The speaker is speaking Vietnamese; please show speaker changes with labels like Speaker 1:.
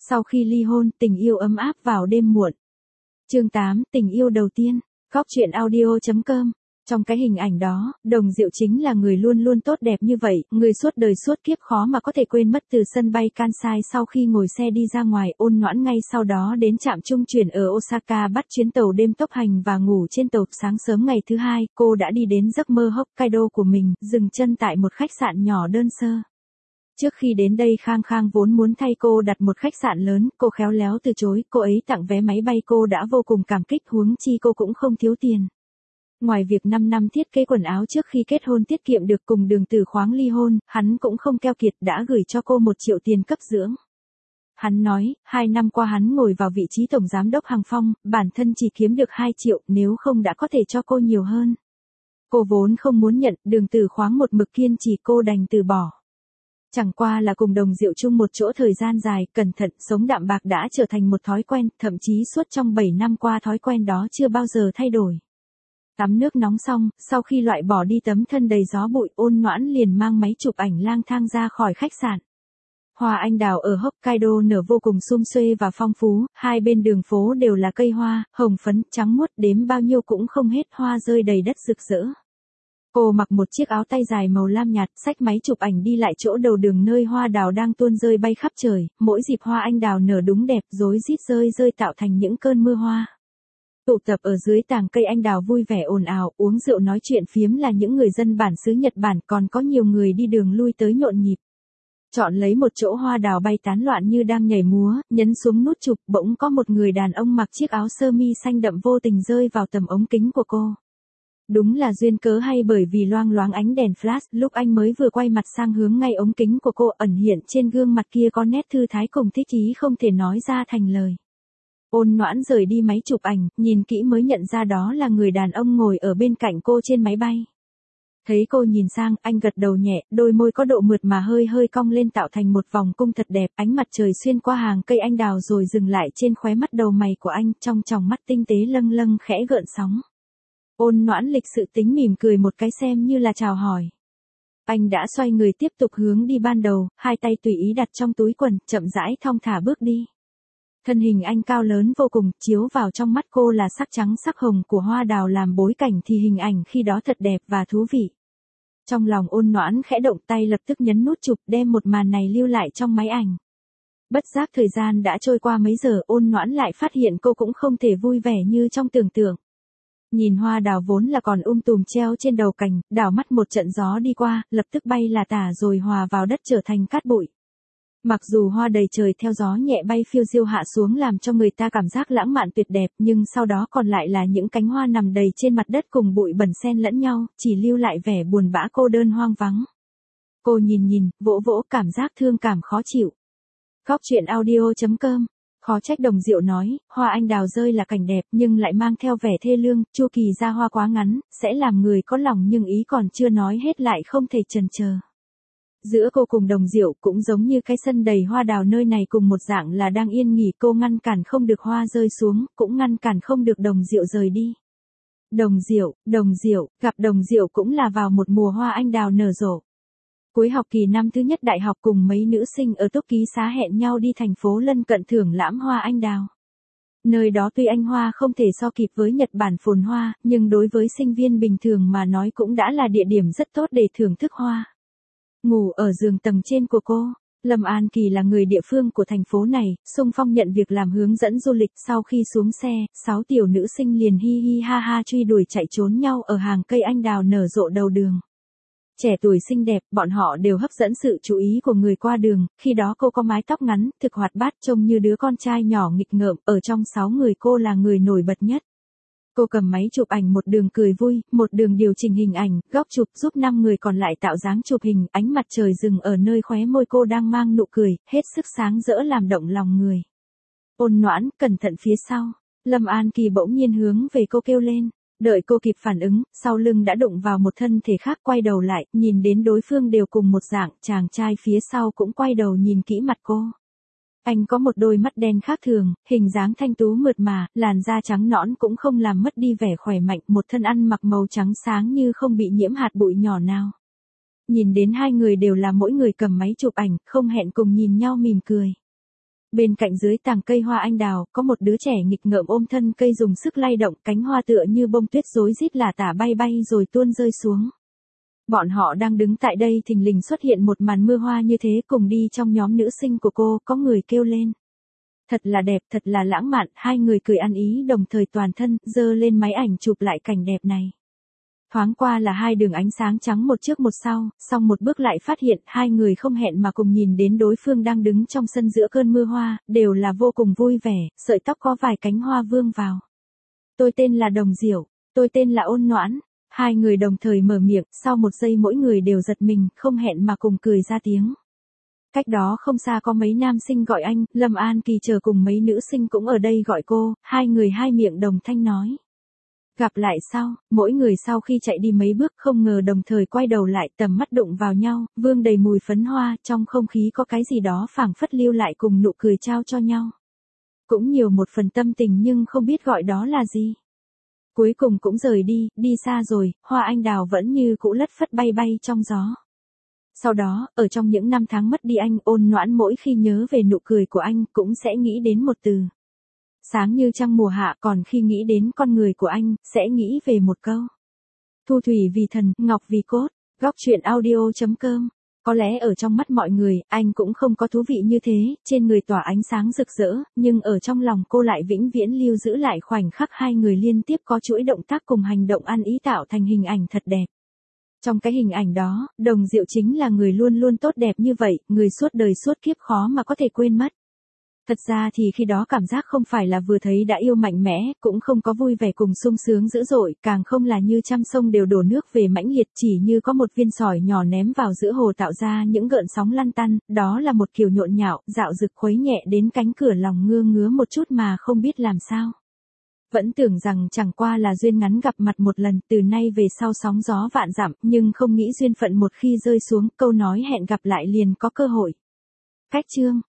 Speaker 1: Sau khi ly hôn, tình yêu ấm áp vào đêm muộn. Chương 8, tình yêu đầu tiên. Góc truyện audio.com. Trong cái hình ảnh đó, Đồng Diệu chính là người luôn luôn tốt đẹp như vậy, người suốt đời suốt kiếp khó mà có thể quên mất. Từ sân bay Kansai sau khi ngồi xe đi ra ngoài, Ôn Noãn ngay sau đó đến trạm trung chuyển ở Osaka bắt chuyến tàu đêm tốc hành và ngủ trên tàu. Sáng sớm ngày thứ hai, cô đã đi đến giấc mơ Hokkaido của mình, dừng chân tại một khách sạn nhỏ đơn sơ. Trước khi đến đây Khang Khang vốn muốn thay cô đặt một khách sạn lớn, cô khéo léo từ chối, cô ấy tặng vé máy bay cô đã vô cùng cảm kích, huống chi cô cũng không thiếu tiền. Ngoài việc 5 năm thiết kế quần áo trước khi kết hôn tiết kiệm được cùng Đường Tử Khoáng ly hôn, hắn cũng không keo kiệt đã gửi cho cô 1 triệu tiền cấp dưỡng. Hắn nói, 2 năm qua hắn ngồi vào vị trí tổng giám đốc Hàng Phong, bản thân chỉ kiếm được 2 triệu, nếu không đã có thể cho cô nhiều hơn. Cô vốn không muốn nhận, Đường Tử Khoáng một mực kiên trì, cô đành từ bỏ. Chẳng qua là cùng Đồng Diệu chung một chỗ thời gian dài, cẩn thận, sống đạm bạc đã trở thành một thói quen, thậm chí suốt trong 7 năm qua thói quen đó chưa bao giờ thay đổi. Tắm nước nóng xong, sau khi loại bỏ đi tấm thân đầy gió bụi, Ôn Noãn liền mang máy chụp ảnh lang thang ra khỏi khách sạn. Hoa anh đào ở Hokkaido nở vô cùng sum xuê và phong phú, hai bên đường phố đều là cây hoa, hồng phấn, trắng muốt, đếm bao nhiêu cũng không hết, hoa rơi đầy đất rực rỡ. Cô mặc một chiếc áo tay dài màu lam nhạt, xách máy chụp ảnh đi lại chỗ đầu đường nơi hoa đào đang tuôn rơi bay khắp trời, mỗi dịp hoa anh đào nở đúng đẹp, rối rít rơi rơi tạo thành những cơn mưa hoa. Tụ tập ở dưới tàng cây anh đào vui vẻ ồn ào, uống rượu nói chuyện phiếm là những người dân bản xứ Nhật Bản, còn có nhiều người đi đường lui tới nhộn nhịp. Chọn lấy một chỗ hoa đào bay tán loạn như đang nhảy múa, nhấn xuống nút chụp, bỗng có một người đàn ông mặc chiếc áo sơ mi xanh đậm vô tình rơi vào tầm ống kính của cô. Đúng là duyên cớ hay bởi vì loang loáng ánh đèn flash, lúc anh mới vừa quay mặt sang hướng ngay ống kính của cô, ẩn hiện trên gương mặt kia có nét thư thái cùng thích ý không thể nói ra thành lời. Ôn Noãn rời đi máy chụp ảnh, nhìn kỹ mới nhận ra đó là người đàn ông ngồi ở bên cạnh cô trên máy bay. Thấy cô nhìn sang, anh gật đầu nhẹ, đôi môi có độ mượt mà hơi hơi cong lên tạo thành một vòng cung thật đẹp, ánh mặt trời xuyên qua hàng cây anh đào rồi dừng lại trên khóe mắt đầu mày của anh, trong tròng mắt tinh tế lâng lâng khẽ gợn sóng. Ôn Noãn lịch sự tính mỉm cười một cái xem như là chào hỏi. Anh đã xoay người tiếp tục hướng đi ban đầu, hai tay tùy ý đặt trong túi quần, chậm rãi thong thả bước đi. Thân hình anh cao lớn vô cùng, chiếu vào trong mắt cô là sắc trắng sắc hồng của hoa đào làm bối cảnh thì hình ảnh khi đó thật đẹp và thú vị. Trong lòng Ôn Noãn khẽ động, tay lập tức nhấn nút chụp, đem một màn này lưu lại trong máy ảnh. Bất giác thời gian đã trôi qua mấy giờ, Ôn Noãn lại phát hiện cô cũng không thể vui vẻ như trong tưởng tượng. Nhìn hoa đào vốn là còn tùm treo trên đầu cành, đảo mắt một trận gió đi qua, lập tức bay là tả rồi hòa vào đất trở thành cát bụi. Mặc dù hoa đầy trời theo gió nhẹ bay phiêu diêu hạ xuống làm cho người ta cảm giác lãng mạn tuyệt đẹp, nhưng sau đó còn lại là những cánh hoa nằm đầy trên mặt đất cùng bụi bẩn xen lẫn nhau, chỉ lưu lại vẻ buồn bã cô đơn hoang vắng. Cô nhìn, vỗ vỗ, cảm giác thương cảm khó chịu. Góc truyện audio.com. Khó trách Đồng Diệu nói, hoa anh đào rơi là cảnh đẹp nhưng lại mang theo vẻ thê lương, chu kỳ ra hoa quá ngắn, sẽ làm người có lòng nhưng ý còn chưa nói hết lại không thể chần chờ. Giữa cô cùng Đồng Diệu cũng giống như cái sân đầy hoa đào nơi này cùng một dạng là đang yên nghỉ, cô ngăn cản không được hoa rơi xuống, cũng ngăn cản không được Đồng Diệu rời đi. Đồng Diệu, gặp Đồng Diệu cũng là vào một mùa hoa anh đào nở rộ. Cuối học kỳ năm thứ nhất đại học cùng mấy nữ sinh ở túc ký xá hẹn nhau đi thành phố lân cận thưởng lãm hoa anh đào. Nơi đó tuy anh hoa không thể so kịp với Nhật Bản phồn hoa, nhưng đối với sinh viên bình thường mà nói cũng đã là địa điểm rất tốt để thưởng thức hoa. Ngủ ở giường tầng trên của cô, Lâm An Kỳ là người địa phương của thành phố này, xung phong nhận việc làm hướng dẫn du lịch. Sau khi xuống xe, 6 tiểu nữ sinh liền hi hi ha ha truy đuổi chạy trốn nhau ở hàng cây anh đào nở rộ đầu đường. Trẻ tuổi xinh đẹp, bọn họ đều hấp dẫn sự chú ý của người qua đường, khi đó cô có mái tóc ngắn, thực hoạt bát trông như đứa con trai nhỏ nghịch ngợm, ở trong 6 người cô là người nổi bật nhất. Cô cầm máy chụp ảnh một đường cười vui, một đường điều chỉnh hình ảnh, góc chụp giúp 5 người còn lại tạo dáng chụp hình, ánh mặt trời dừng ở nơi khóe môi cô đang mang nụ cười, hết sức sáng rỡ làm động lòng người. Ôn Noãn, cẩn thận phía sau. Lâm An Kỳ bỗng nhiên hướng về cô kêu lên. Đợi cô kịp phản ứng, sau lưng đã đụng vào một thân thể khác, quay đầu lại, nhìn đến đối phương đều cùng một dạng, chàng trai phía sau cũng quay đầu nhìn kỹ mặt cô. Anh có một đôi mắt đen khác thường, hình dáng thanh tú mượt mà, làn da trắng nõn cũng không làm mất đi vẻ khỏe mạnh, một thân ăn mặc màu trắng sáng như không bị nhiễm hạt bụi nhỏ nào. Nhìn đến hai người đều là mỗi người cầm máy chụp ảnh, không hẹn cùng nhìn nhau mỉm cười. Bên cạnh dưới tàng cây hoa anh đào, có một đứa trẻ nghịch ngợm ôm thân cây dùng sức lay động, cánh hoa tựa như bông tuyết rối rít lả tả bay bay rồi tuôn rơi xuống. Bọn họ đang đứng tại đây thình lình xuất hiện một màn mưa hoa như thế cùng đi trong nhóm nữ sinh của cô, có người kêu lên. Thật là đẹp, thật là lãng mạn, hai người cười ăn ý đồng thời toàn thân, giơ lên máy ảnh chụp lại cảnh đẹp này. Thoáng qua là hai đường ánh sáng trắng một trước một sau, xong một bước lại phát hiện hai người không hẹn mà cùng nhìn đến đối phương đang đứng trong sân giữa cơn mưa hoa, đều là vô cùng vui vẻ, sợi tóc có vài cánh hoa vương vào. Tôi tên là Đồng Diệu, tôi tên là Ôn Noãn. Hai người đồng thời mở miệng, sau một giây mỗi người đều giật mình, không hẹn mà cùng cười ra tiếng. Cách đó không xa có mấy nam sinh gọi anh, Lâm An Kỳ chờ cùng mấy nữ sinh cũng ở đây gọi cô, hai người hai miệng đồng thanh nói. Gặp lại sau, mỗi người sau khi chạy đi mấy bước không ngờ đồng thời quay đầu lại tầm mắt đụng vào nhau, vương đầy mùi phấn hoa, trong không khí có cái gì đó phảng phất lưu lại cùng nụ cười trao cho nhau. Cũng nhiều một phần tâm tình nhưng không biết gọi đó là gì. Cuối cùng cũng rời đi, đi xa rồi, hoa anh đào vẫn như cũ lất phất bay bay trong gió. Sau đó, ở trong những năm tháng mất đi anh, Ôn Noãn mỗi khi nhớ về nụ cười của anh cũng sẽ nghĩ đến một từ. Sáng như trăng mùa hạ, còn khi nghĩ đến con người của anh, sẽ nghĩ về một câu. Thu thủy vì thần, ngọc vì cốt, góc truyện audio.com. Có lẽ ở trong mắt mọi người, anh cũng không có thú vị như thế, trên người tỏa ánh sáng rực rỡ, nhưng ở trong lòng cô lại vĩnh viễn lưu giữ lại khoảnh khắc hai người liên tiếp có chuỗi động tác cùng hành động ăn ý tạo thành hình ảnh thật đẹp. Trong cái hình ảnh đó, Đồng Diệu chính là người luôn luôn tốt đẹp như vậy, người suốt đời suốt kiếp khó mà có thể quên mất. Thật ra thì khi đó cảm giác không phải là vừa thấy đã yêu mạnh mẽ, cũng không có vui vẻ cùng sung sướng dữ dội, càng không là như trăm sông đều đổ nước về mãnh liệt, chỉ như có một viên sỏi nhỏ ném vào giữa hồ tạo ra những gợn sóng lăn tăn, đó là một kiểu nhộn nhạo, dạo dực khuấy nhẹ đến cánh cửa lòng ngứa ngứa một chút mà không biết làm sao. Vẫn tưởng rằng chẳng qua là duyên ngắn gặp mặt một lần, từ nay về sau sóng gió vạn dặm, nhưng không nghĩ duyên phận một khi rơi xuống, câu nói hẹn gặp lại liền có cơ hội. Cách chương